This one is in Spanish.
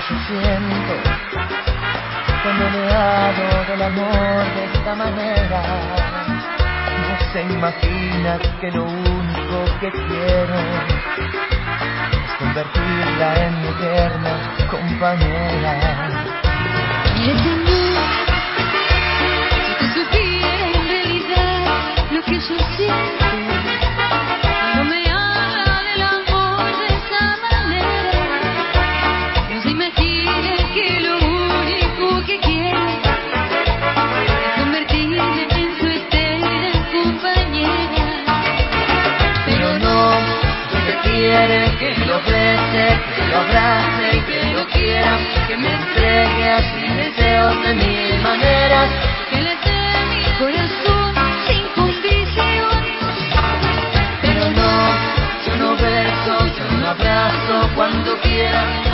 yo siento cuando me hago del amor de esta manera. No se imagina que lo único que quiero es convertirla en mi eterna compañera. Mire, Señor, si tú supieras en realidad lo que yo siento cuando me habla del amor de esa manera. No se imagina que lo único que quiero es convertirme en su eterna compañera. Pero no, ella quiere que lo bese, que lo abrace y que lo quiera, que me entregue así deseos de mil maneras, Que le dé mi corazón sin condición. pero no, yo no beso, yo no abrazo cuando quiera.